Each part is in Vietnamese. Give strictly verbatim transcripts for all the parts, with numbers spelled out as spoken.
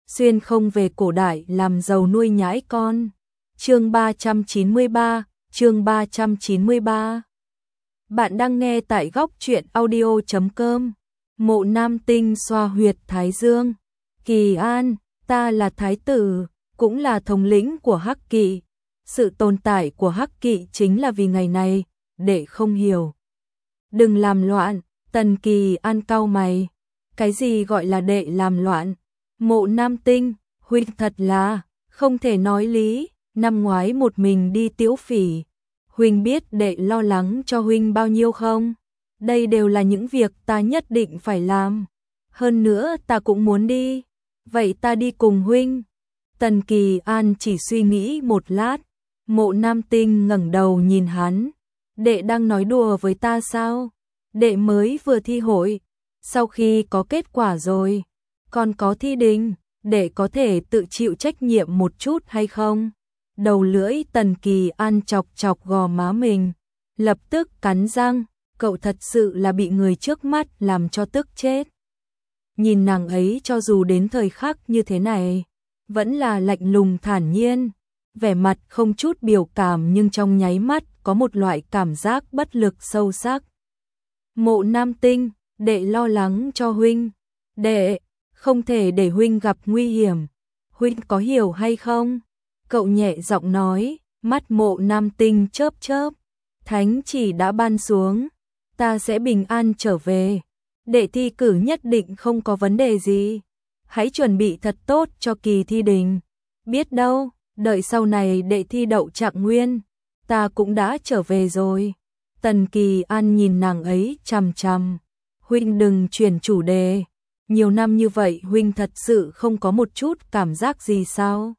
xuyên không về cổ đại làm giàu nuôi nhãi con. Chương ba trăm chín mươi ba, chương ba trăm chín mươi ba. Bạn đang nghe tại góc truyện audio chấm com. Mộ Nam Tinh xoa huyệt thái dương. Kỳ An, ta là thái tử, cũng là thống lĩnh của Hắc Kỵ. Sự tồn tại của Hắc Kỵ chính là vì ngày này, để không hiểu. Đừng làm loạn, Tần Kỳ An cau mày. Cái gì gọi là đệ làm loạn? Mộ Nam Tinh, huynh thật là không thể nói lý. Năm ngoái một mình đi Tiếu Phỉ, huynh biết đệ lo lắng cho huynh bao nhiêu không? Đây đều là những việc ta nhất định phải làm. Hơn nữa ta cũng muốn đi. Vậy ta đi cùng huynh. Tần Kỳ An chỉ suy nghĩ một lát. Mộ Nam Tinh ngẩng đầu nhìn hắn. Đệ đang nói đùa với ta sao? Đệ mới vừa thi hội. Sau khi có kết quả rồi, còn có thi đình, đệ có thể tự chịu trách nhiệm một chút hay không? Đầu lưỡi Tần Kỳ An chọc chọc gò má mình, lập tức cắn răng, cậu thật sự là bị người trước mắt làm cho tức chết. Nhìn nàng ấy cho dù đến thời khắc như thế này, vẫn là lạnh lùng thản nhiên, vẻ mặt không chút biểu cảm nhưng trong nháy mắt có một loại cảm giác bất lực sâu sắc. Mộ Nam Tinh, đệ lo lắng cho huynh, đệ không thể để huynh gặp nguy hiểm, huynh có hiểu hay không? Cậu nhẹ giọng nói, mắt Mộ Nam Tinh chớp chớp, thánh chỉ đã ban xuống, ta sẽ bình an trở về, đệ thi cử nhất định không có vấn đề gì, hãy chuẩn bị thật tốt cho kỳ thi đình, biết đâu, đợi sau này đệ thi đậu trạng nguyên, ta cũng đã trở về rồi. Tần Kỳ An nhìn nàng ấy chằm chằm, huynh đừng chuyển chủ đề, nhiều năm như vậy huynh thật sự không có một chút cảm giác gì sao?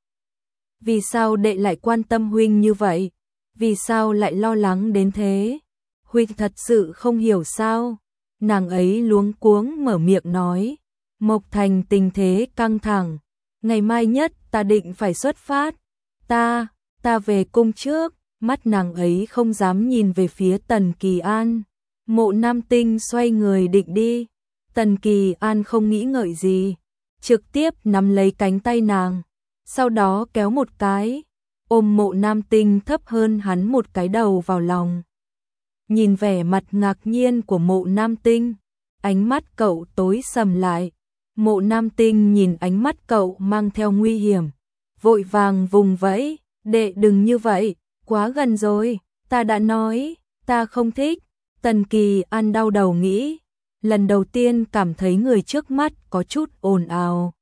Vì sao đệ lại quan tâm huynh như vậy? Vì sao lại lo lắng đến thế? Huynh thật sự không hiểu sao? Nàng ấy luống cuống mở miệng nói. Mộc Thành tình thế căng thẳng. Ngày mai nhất ta định phải xuất phát. Ta, ta về cung trước. Mắt nàng ấy không dám nhìn về phía Tần Kỳ An. Mộ Nam Tinh xoay người định đi. Tần Kỳ An không nghĩ ngợi gì. Trực tiếp nắm lấy cánh tay nàng. Sau đó kéo một cái, ôm Mộ Nam Tinh thấp hơn hắn một cái đầu vào lòng. Nhìn vẻ mặt ngạc nhiên của Mộ Nam Tinh, ánh mắt cậu tối sầm lại. Mộ Nam Tinh nhìn ánh mắt cậu mang theo nguy hiểm, vội vàng vùng vẫy, đệ đừng như vậy, quá gần rồi, ta đã nói, ta không thích. Tần Kỳ An đau đầu nghĩ, lần đầu tiên cảm thấy người trước mắt có chút ồn ào.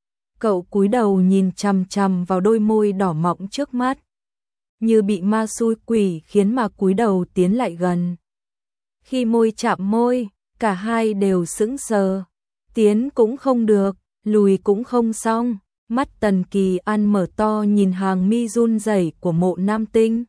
Cậu cúi đầu nhìn chằm chằm vào đôi môi đỏ mọng trước mắt, như bị ma xui quỷ khiến mà cúi đầu tiến lại gần. Khi môi chạm môi, cả hai đều sững sờ, tiến cũng không được, lùi cũng không xong. Mắt Tần Kỳ An mở to nhìn hàng mi run rẩy của Mộ Nam Tinh,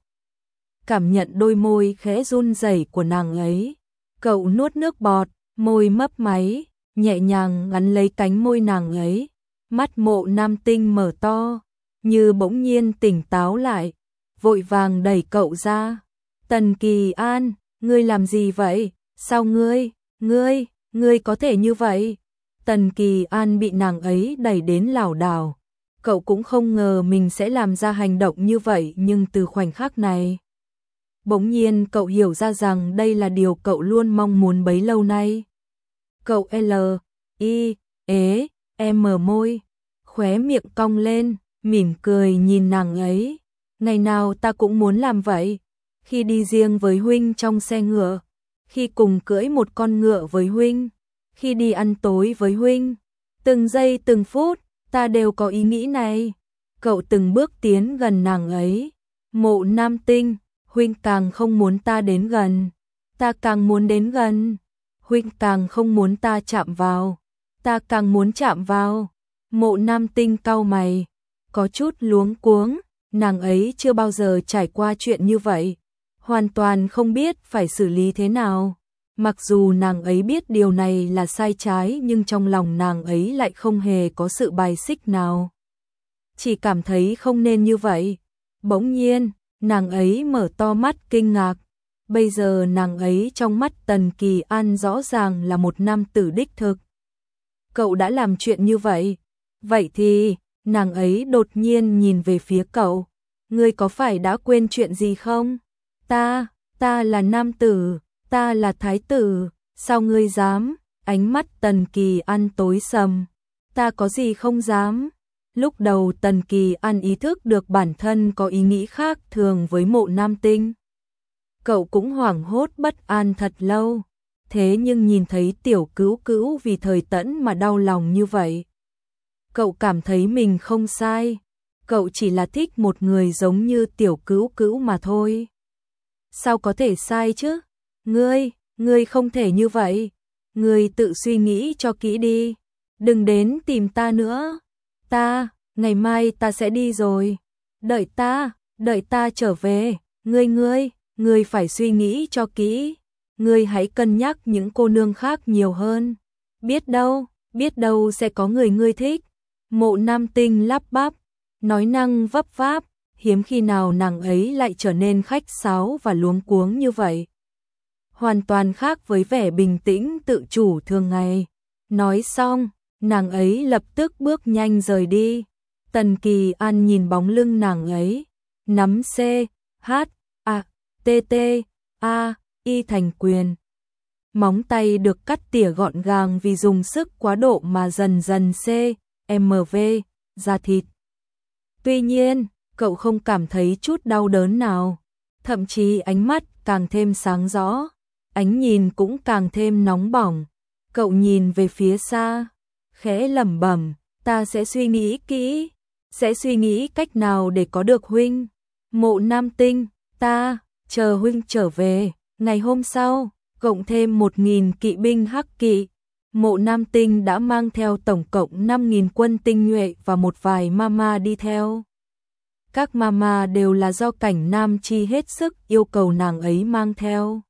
cảm nhận đôi môi khẽ run rẩy của nàng ấy. Cậu nuốt nước bọt, môi mấp máy, nhẹ nhàng ngắn lấy cánh môi nàng ấy. Mắt Mộ Nam Tinh mở to, như bỗng nhiên tỉnh táo lại, vội vàng đẩy cậu ra. Tần Kỳ An, ngươi làm gì vậy? Sao ngươi, ngươi, ngươi có thể như vậy? Tần Kỳ An bị nàng ấy đẩy đến lảo đảo. Cậu cũng không ngờ mình sẽ làm ra hành động như vậy, nhưng từ khoảnh khắc này, bỗng nhiên cậu hiểu ra rằng đây là điều cậu luôn mong muốn bấy lâu nay. Cậu L, I, ế, em mở môi, khóe miệng cong lên, mỉm cười nhìn nàng ấy. Ngày nào ta cũng muốn làm vậy. Khi đi riêng với huynh trong xe ngựa, khi cùng cưỡi một con ngựa với huynh, khi đi ăn tối với huynh, từng giây từng phút, ta đều có ý nghĩ này. Cậu từng bước tiến gần nàng ấy. Mộ Nam Tinh, huynh càng không muốn ta đến gần, ta càng muốn đến gần. Huynh càng không muốn ta chạm vào, ta càng muốn chạm vào. Mộ Nam Tinh cau mày, có chút luống cuống, nàng ấy chưa bao giờ trải qua chuyện như vậy, hoàn toàn không biết phải xử lý thế nào. Mặc dù nàng ấy biết điều này là sai trái nhưng trong lòng nàng ấy lại không hề có sự bài xích nào. Chỉ cảm thấy không nên như vậy. Bỗng nhiên, nàng ấy mở to mắt kinh ngạc. Bây giờ nàng ấy trong mắt Tần Kỳ An rõ ràng là một nam tử đích thực. Cậu đã làm chuyện như vậy, Vậy thì, nàng ấy đột nhiên nhìn về phía cậu. Ngươi có phải đã quên chuyện gì không? Ta, ta là nam tử, ta là thái tử, sao ngươi dám? Ánh mắt Tần Kỳ An tối sầm. Ta có gì không dám? Lúc đầu Tần Kỳ An ý thức được bản thân có ý nghĩ khác thường với Mộ Nam Tinh. Cậu cũng hoảng hốt bất an thật lâu. Thế nhưng nhìn thấy tiểu cữu cữu vì Thời Tẫn mà đau lòng như vậy. Cậu cảm thấy mình không sai. Cậu chỉ là thích một người giống như tiểu cữu cữu mà thôi. Sao có thể sai chứ? Ngươi, ngươi không thể như vậy. Ngươi tự suy nghĩ cho kỹ đi. Đừng đến tìm ta nữa. Ta, ngày mai ta sẽ đi rồi. Đợi ta, đợi ta trở về. Ngươi ngươi, ngươi phải suy nghĩ cho kỹ. Ngươi hãy cân nhắc những cô nương khác nhiều hơn. Biết đâu, biết đâu sẽ có người ngươi thích. Mộ Nam Tinh lắp bắp, nói năng vấp váp, hiếm khi nào nàng ấy lại trở nên khách sáo và luống cuống như vậy. Hoàn toàn khác với vẻ bình tĩnh tự chủ thường ngày. Nói xong, nàng ấy lập tức bước nhanh rời đi. Tần Kỳ An nhìn bóng lưng nàng ấy, nắm C, H, A, T, T, A, Y thành quyền. Móng tay được cắt tỉa gọn gàng vì dùng sức quá độ mà dần dần C, M, V, ra thịt. Tuy nhiên, cậu không cảm thấy chút đau đớn nào, thậm chí ánh mắt càng thêm sáng rõ, ánh nhìn cũng càng thêm nóng bỏng. Cậu nhìn về phía xa, khẽ lẩm bẩm, ta sẽ suy nghĩ kỹ, sẽ suy nghĩ cách nào để có được huynh. Mộ Nam Tinh, ta, chờ huynh trở về. Ngày hôm sau, cộng thêm một nghìn kỵ binh hắc kỵ, Mộ Nam Tinh đã mang theo tổng cộng năm nghìn quân tinh nhuệ và một vài mama đi theo. Các mama đều là do Cảnh Nam Chi hết sức yêu cầu nàng ấy mang theo.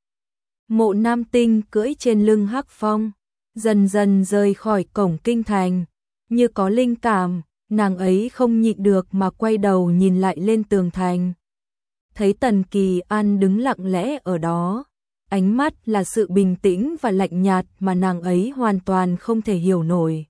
Mộ Nam Tinh cưỡi trên lưng hắc phong, dần dần rời khỏi cổng kinh thành. Như có linh cảm, nàng ấy không nhịn được mà quay đầu nhìn lại lên tường thành. Thấy Tần Kỳ An đứng lặng lẽ ở đó, ánh mắt là sự bình tĩnh và lạnh nhạt mà nàng ấy hoàn toàn không thể hiểu nổi.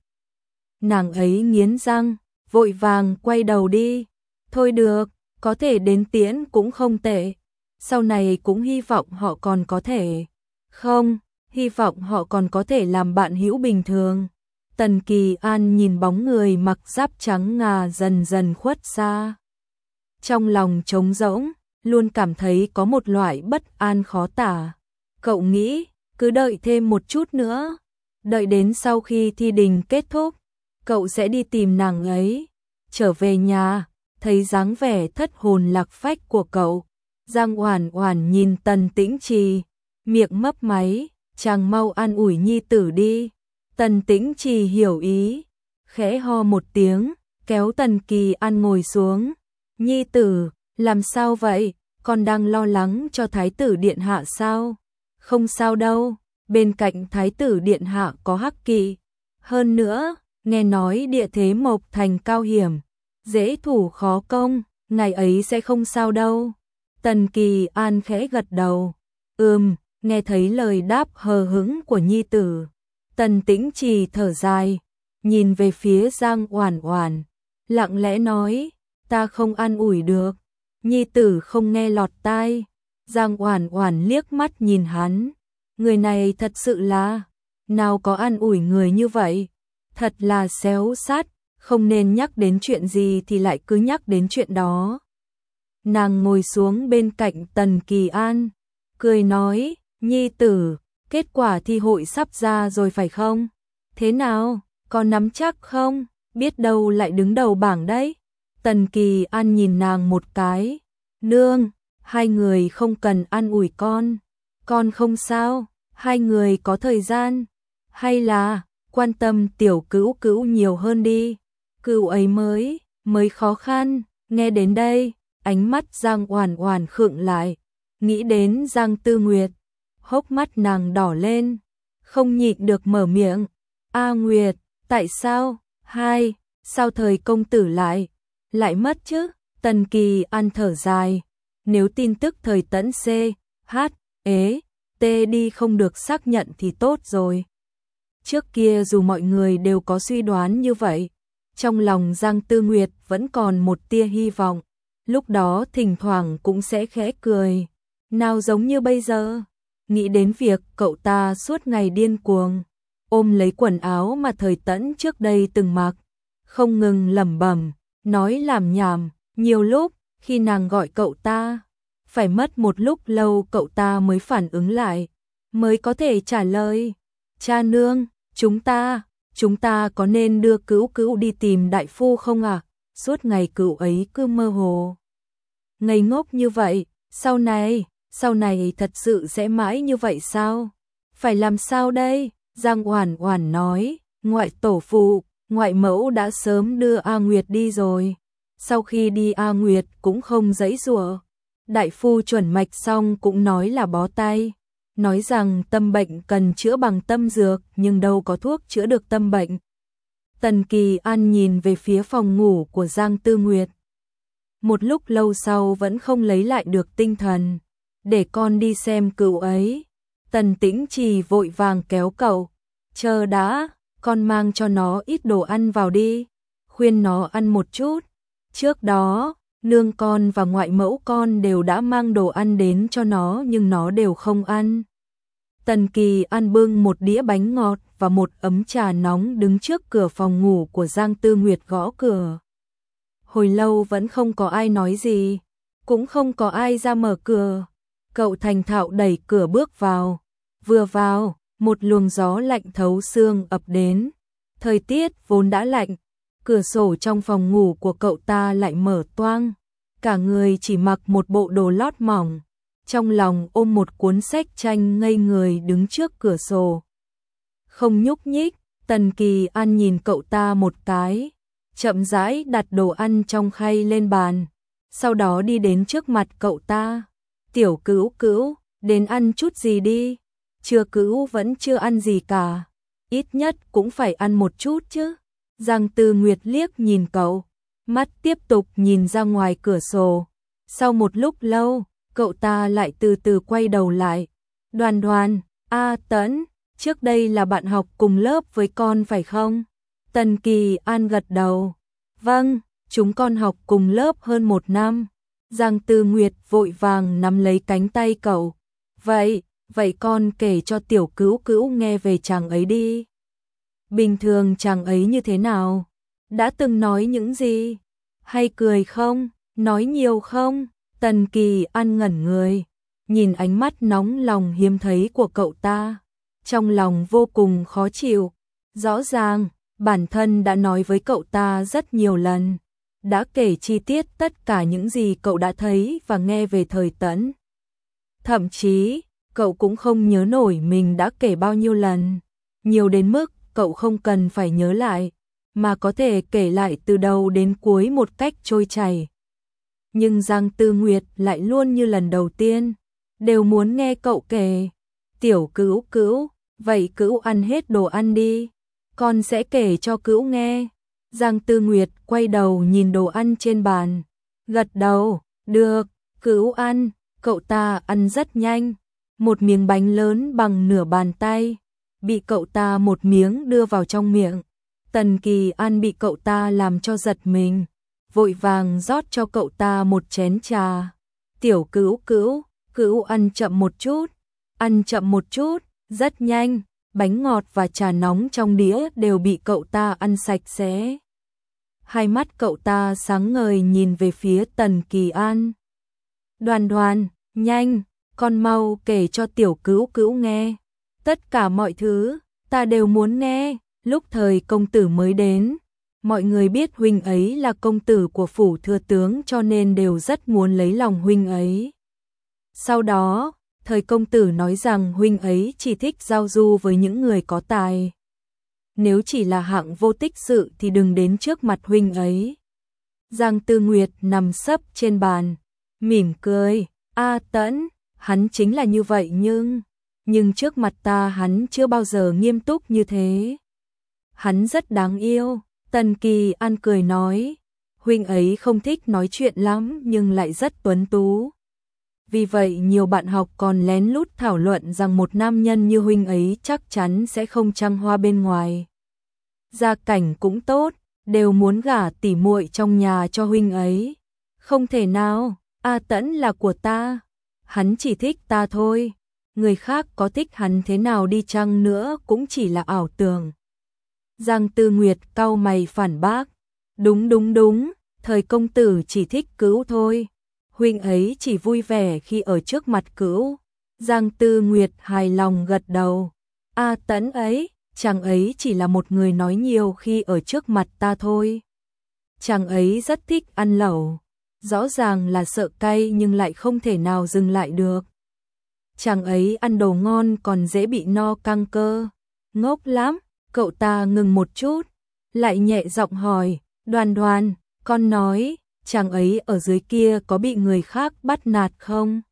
Nàng ấy nghiến răng, vội vàng quay đầu đi. Thôi được, có thể đến tiễn cũng không tệ. Sau này cũng hy vọng họ còn có thể. Không, hy vọng họ còn có thể làm bạn hữu bình thường. Tần Kỳ An nhìn bóng người mặc giáp trắng ngà dần dần khuất xa. Trong lòng trống rỗng, luôn cảm thấy có một loại bất an khó tả. Cậu nghĩ, cứ đợi thêm một chút nữa. Đợi đến sau khi thi đình kết thúc, cậu sẽ đi tìm nàng ấy. Trở về nhà, thấy dáng vẻ thất hồn lạc phách của cậu. Giang Oản Oản nhìn Tần Tĩnh Trì, miệng mấp máy, chàng mau an ủi nhi tử đi. Tần Tĩnh Trì hiểu ý, khẽ ho một tiếng, kéo Tần Kỳ An ngồi xuống. Nhi tử, làm sao vậy? Con đang lo lắng cho Thái tử Điện Hạ sao? Không sao đâu, bên cạnh Thái tử Điện Hạ có hắc kỵ. Hơn nữa, nghe nói địa thế Mộc Thành cao hiểm, dễ thủ khó công, ngày ấy sẽ không sao đâu. Tần Kỳ An khẽ gật đầu. Ừm, nghe thấy lời đáp hờ hững của nhi tử. Tần Tĩnh Trì thở dài, nhìn về phía Giang Oản Oản, lặng lẽ nói, ta không an ủi được. Nhi tử không nghe lọt tai. Giang Oản Oản liếc mắt nhìn hắn, người này thật sự là, nào có an ủi người như vậy, thật là xéo sát, không nên nhắc đến chuyện gì thì lại cứ nhắc đến chuyện đó. Nàng ngồi xuống bên cạnh Tần Kỳ An, cười nói, nhi tử, kết quả thi hội sắp ra rồi phải không? Thế nào, có nắm chắc không? Biết đâu lại đứng đầu bảng đấy. Tần Kỳ An nhìn nàng một cái, nương, hai người không cần an ủi con, con không sao, hai người có thời gian, hay là quan tâm tiểu cữu cữu nhiều hơn đi, cữu ấy mới, mới khó khăn. Nghe đến đây, ánh mắt Giang Oản Oản khựng lại, nghĩ đến Giang Tư Nguyệt, hốc mắt nàng đỏ lên, không nhịn được mở miệng, A Nguyệt, tại sao, hai, sao thời công tử lại, lại mất chứ? Tần Kỳ An thở dài, nếu tin tức thời Tẫn C, H, ế, T đi không được xác nhận thì tốt rồi. Trước kia dù mọi người đều có suy đoán như vậy, Trong lòng Giang Tư Nguyệt vẫn còn một tia hy vọng, lúc đó thỉnh thoảng cũng sẽ khẽ cười. Nào giống như bây giờ, nghĩ đến việc cậu ta suốt ngày điên cuồng, ôm lấy quần áo mà Thời Tẫn trước đây từng mặc, không ngừng lẩm bẩm, nói làm nhảm, nhiều lúc, khi nàng gọi cậu ta, phải mất một lúc lâu cậu ta mới phản ứng lại, mới có thể trả lời, cha nương, chúng ta, chúng ta có nên đưa Cữu Cữu đi tìm đại phu không ạ? À? Suốt ngày cậu ấy cứ mơ hồ, ngây ngốc như vậy, sau này, sau này thật sự sẽ mãi như vậy sao? Phải làm sao đây? Giang Oản Oản nói, ngoại tổ phụ, ngoại mẫu đã sớm đưa A Nguyệt đi rồi. Sau khi đi A Nguyệt cũng không giãy giụa. Đại phu chuẩn mạch xong cũng nói là bó tay, nói rằng tâm bệnh cần chữa bằng tâm dược, nhưng đâu có thuốc chữa được tâm bệnh. Tần Kỳ An nhìn về phía phòng ngủ của Giang Tư Nguyệt. Một lúc lâu sau vẫn không lấy lại được tinh thần. Để con đi xem cậu ấy. Tần Tĩnh Trì vội vàng kéo cậu. Chờ đã, con mang cho nó ít đồ ăn vào đi. Khuyên nó ăn một chút. Trước đó, nương con và ngoại mẫu con đều đã mang đồ ăn đến cho nó nhưng nó đều không ăn. Tần Kỳ An bưng một đĩa bánh ngọt và một ấm trà nóng đứng trước cửa phòng ngủ của Giang Tư Nguyệt gõ cửa. Hồi lâu vẫn không có ai nói gì, cũng không có ai ra mở cửa. Cậu thành thạo đẩy cửa bước vào. Vừa vào, một luồng gió lạnh thấu xương ập đến. Thời tiết vốn đã lạnh, cửa sổ trong phòng ngủ của cậu ta lại mở toang. Cả người chỉ mặc một bộ đồ lót mỏng, trong lòng ôm một cuốn sách tranh ngây người đứng trước cửa sổ. Không nhúc nhích, Tần Kỳ An nhìn cậu ta một cái, chậm rãi đặt đồ ăn trong khay lên bàn, sau đó đi đến trước mặt cậu ta. Tiểu Cữu Cữu, đến ăn chút gì đi. Chưa Cữu vẫn chưa ăn gì cả, ít nhất cũng phải ăn một chút chứ. Giang Tư Nguyệt liếc nhìn cậu, mắt tiếp tục nhìn ra ngoài cửa sổ. Sau một lúc lâu, cậu ta lại từ từ quay đầu lại. Đoàn Đoàn, A Tẫn, trước đây là bạn học cùng lớp với con phải không? Tần Kỳ An gật đầu. Vâng, chúng con học cùng lớp hơn một năm. Giang Tư Nguyệt vội vàng nắm lấy cánh tay cậu. Vậy, vậy con kể cho Tiểu Cữu Cữu nghe về chàng ấy đi. Bình thường chàng ấy như thế nào? Đã từng nói những gì? Hay cười không? Nói nhiều không? Tần Kỳ An ngẩn người, nhìn ánh mắt nóng lòng hiếm thấy của cậu ta. Trong lòng vô cùng khó chịu. Rõ ràng, bản thân đã nói với cậu ta rất nhiều lần. Đã kể chi tiết tất cả những gì cậu đã thấy và nghe về Thời Tẫn. Thậm chí, cậu cũng không nhớ nổi mình đã kể bao nhiêu lần. Nhiều đến mức cậu không cần phải nhớ lại, mà có thể kể lại từ đầu đến cuối một cách trôi chảy. Nhưng Giang Tư Nguyệt lại luôn như lần đầu tiên, đều muốn nghe cậu kể. Tiểu Cữu Cữu, vậy Cữu ăn hết đồ ăn đi, con sẽ kể cho Cữu nghe. Giang Tư Nguyệt quay đầu nhìn đồ ăn trên bàn, gật đầu, được, Cữu ăn. Cậu ta ăn rất nhanh, một miếng bánh lớn bằng nửa bàn tay, bị cậu ta một miếng đưa vào trong miệng. Tần Kỳ An bị cậu ta làm cho giật mình, vội vàng rót cho cậu ta một chén trà. Tiểu Cữu Cữu, Cữu ăn chậm một chút, ăn chậm một chút, rất nhanh, bánh ngọt và trà nóng trong đĩa đều bị cậu ta ăn sạch sẽ. Hai mắt cậu ta sáng ngời nhìn về phía Tần Kỳ An. Đoàn Đoàn, nhanh, con mau kể cho Tiểu Cữu Cữu nghe. Tất cả mọi thứ, ta đều muốn nghe. Lúc thời công tử mới đến, mọi người biết huynh ấy là công tử của phủ thừa tướng cho nên đều rất muốn lấy lòng huynh ấy. Sau đó, thời công tử nói rằng huynh ấy chỉ thích giao du với những người có tài. Nếu chỉ là hạng vô tích sự thì đừng đến trước mặt huynh ấy. Giang Tư Nguyệt nằm sấp trên bàn, mỉm cười. A Tẫn, hắn chính là như vậy nhưng, nhưng trước mặt ta hắn chưa bao giờ nghiêm túc như thế. Hắn rất đáng yêu. Tần Kỳ An cười nói, huynh ấy không thích nói chuyện lắm nhưng lại rất tuấn tú. Vì vậy nhiều bạn học còn lén lút thảo luận rằng một nam nhân như huynh ấy chắc chắn sẽ không trăng hoa bên ngoài. Gia cảnh cũng tốt, đều muốn gả tỉ muội trong nhà cho huynh ấy. Không thể nào, A Tẫn là của ta, hắn chỉ thích ta thôi, người khác có thích hắn thế nào đi chăng nữa cũng chỉ là ảo tưởng. Giang Tư Nguyệt cau mày phản bác, đúng đúng đúng, thời công tử chỉ thích Cữu thôi, huynh ấy chỉ vui vẻ khi ở trước mặt Cữu. Giang Tư Nguyệt hài lòng gật đầu, A Tẫn ấy, chàng ấy chỉ là một người nói nhiều khi ở trước mặt ta thôi. Chàng ấy rất thích ăn lẩu, rõ ràng là sợ cay nhưng lại không thể nào dừng lại được. Chàng ấy ăn đồ ngon còn dễ bị no căng cơ. Ngốc lắm, cậu ta ngừng một chút, lại nhẹ giọng hỏi, Đoan Đoan, con nói, chàng ấy ở dưới kia có bị người khác bắt nạt không?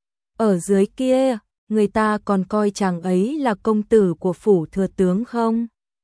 Ở dưới kia, người ta còn coi chàng ấy là công tử của phủ thừa tướng không?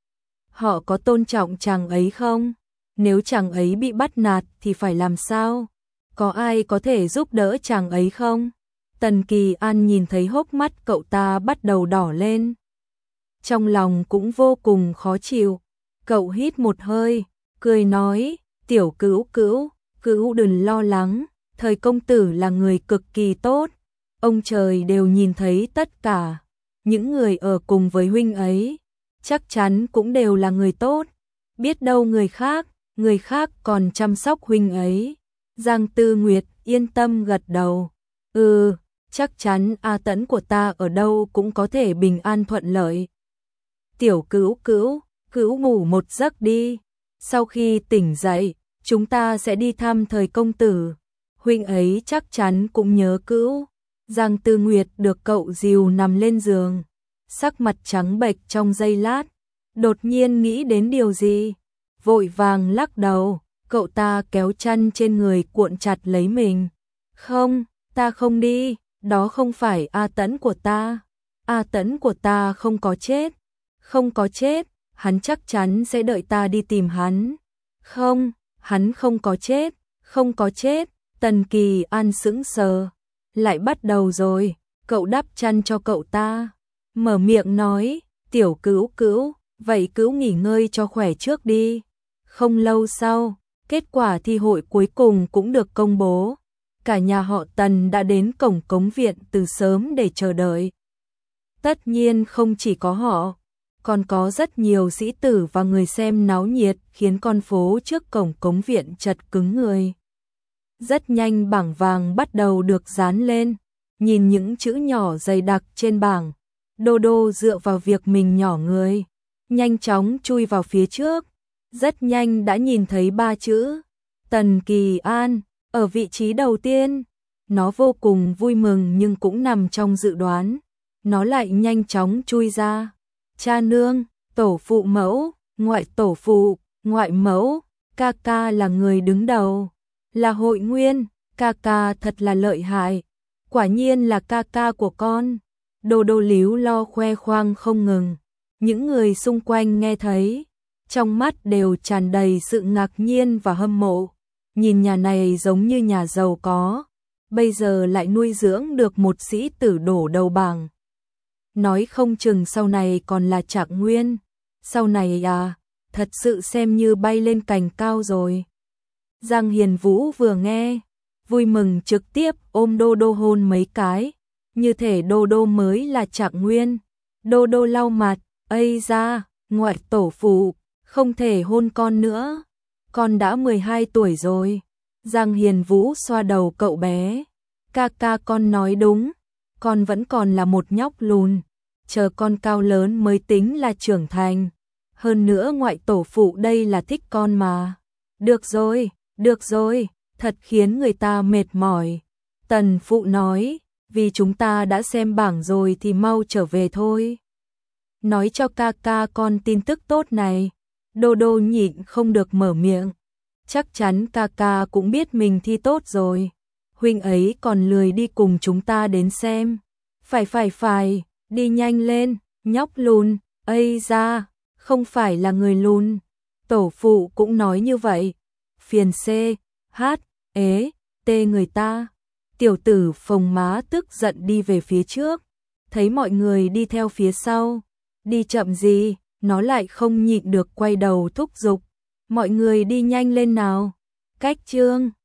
Họ có tôn trọng chàng ấy không? Nếu chàng ấy bị bắt nạt thì phải làm sao? Có ai có thể giúp đỡ chàng ấy không? Tần Kỳ An nhìn thấy hốc mắt cậu ta bắt đầu đỏ lên. Trong lòng cũng vô cùng khó chịu. Cậu hít một hơi, cười nói, tiểu Cữu Cữu, Cữu đừng lo lắng, thời công tử là người cực kỳ tốt. Ông trời đều nhìn thấy tất cả. Những người ở cùng với huynh ấy, chắc chắn cũng đều là người tốt. Biết đâu người khác, người khác còn chăm sóc huynh ấy. Giang Tư Nguyệt yên tâm gật đầu. Ừ, chắc chắn A Tẫn của ta ở đâu cũng có thể bình an thuận lợi. Tiểu Cữu Cữu, Cữu ngủ một giấc đi. Sau khi tỉnh dậy, chúng ta sẽ đi thăm thời công tử. Huynh ấy chắc chắn cũng nhớ Cữu. Giang Tư Nguyệt được cậu dìu nằm lên giường, sắc mặt trắng bệch trong giây lát, đột nhiên nghĩ đến điều gì, vội vàng lắc đầu, cậu ta kéo chăn trên người cuộn chặt lấy mình. Không, ta không đi, đó không phải A Tẫn của ta. A Tẫn của ta không có chết, không có chết, hắn chắc chắn sẽ đợi ta đi tìm hắn. Không, hắn không có chết, không có chết. Tần Kỳ An sững sờ. Lại bắt đầu rồi, cậu đắp chăn cho cậu ta, mở miệng nói, tiểu Cữu Cữu, vậy Cữu nghỉ ngơi cho khỏe trước đi. Không lâu sau, kết quả thi hội cuối cùng cũng được công bố. Cả nhà họ Tần đã đến cổng cống viện từ sớm để chờ đợi. Tất nhiên không chỉ có họ, còn có rất nhiều sĩ tử và người xem náo nhiệt khiến con phố trước cổng cống viện chật cứng người. Rất nhanh bảng vàng bắt đầu được dán lên, nhìn những chữ nhỏ dày đặc trên bảng, Đô Đô dựa vào việc mình nhỏ người, nhanh chóng chui vào phía trước, rất nhanh đã nhìn thấy ba chữ, Tần Kỳ An, ở vị trí đầu tiên. Nó vô cùng vui mừng nhưng cũng nằm trong dự đoán, nó lại nhanh chóng chui ra, cha nương, tổ phụ mẫu, ngoại tổ phụ, ngoại mẫu, ca ca là người đứng đầu. Là Hội Nguyên, ca ca thật là lợi hại, quả nhiên là ca ca của con. Đô Đô líu lo khoe khoang không ngừng, những người xung quanh nghe thấy, trong mắt đều tràn đầy sự ngạc nhiên và hâm mộ. Nhìn nhà này giống như nhà giàu có, bây giờ lại nuôi dưỡng được một sĩ tử đổ đầu bảng. Nói không chừng sau này còn là Trạng Nguyên, sau này à, thật sự xem như bay lên cành cao rồi. Giang Hiền Vũ vừa nghe, vui mừng trực tiếp ôm Đô Đô hôn mấy cái, như thể Đô Đô mới là Trạng Nguyên. Đô Đô lau mặt, ây da, ngoại tổ phụ, không thể hôn con nữa, con đã mười hai tuổi rồi. Giang Hiền Vũ xoa đầu cậu bé, ca ca con nói đúng, con vẫn còn là một nhóc lùn, chờ con cao lớn mới tính là trưởng thành. Hơn nữa ngoại tổ phụ đây là thích con mà. Được rồi. Được rồi, thật khiến người ta mệt mỏi. Tần phụ nói, vì chúng ta đã xem bảng rồi thì mau trở về thôi. Nói cho ca ca con tin tức tốt này. Đô Đô nhịn không được mở miệng. Chắc chắn ca ca cũng biết mình thi tốt rồi. Huynh ấy còn lười đi cùng chúng ta đến xem. Phải phải phải, đi nhanh lên, nhóc lùn, ây da, không phải là người lùn. Tổ phụ cũng nói như vậy. Phiền C, H, ế, T người ta. Tiểu tử phồng má tức giận đi về phía trước, thấy mọi người đi theo phía sau. Đi chậm gì, nó lại không nhịn được quay đầu thúc giục. Mọi người đi nhanh lên nào. Cách chương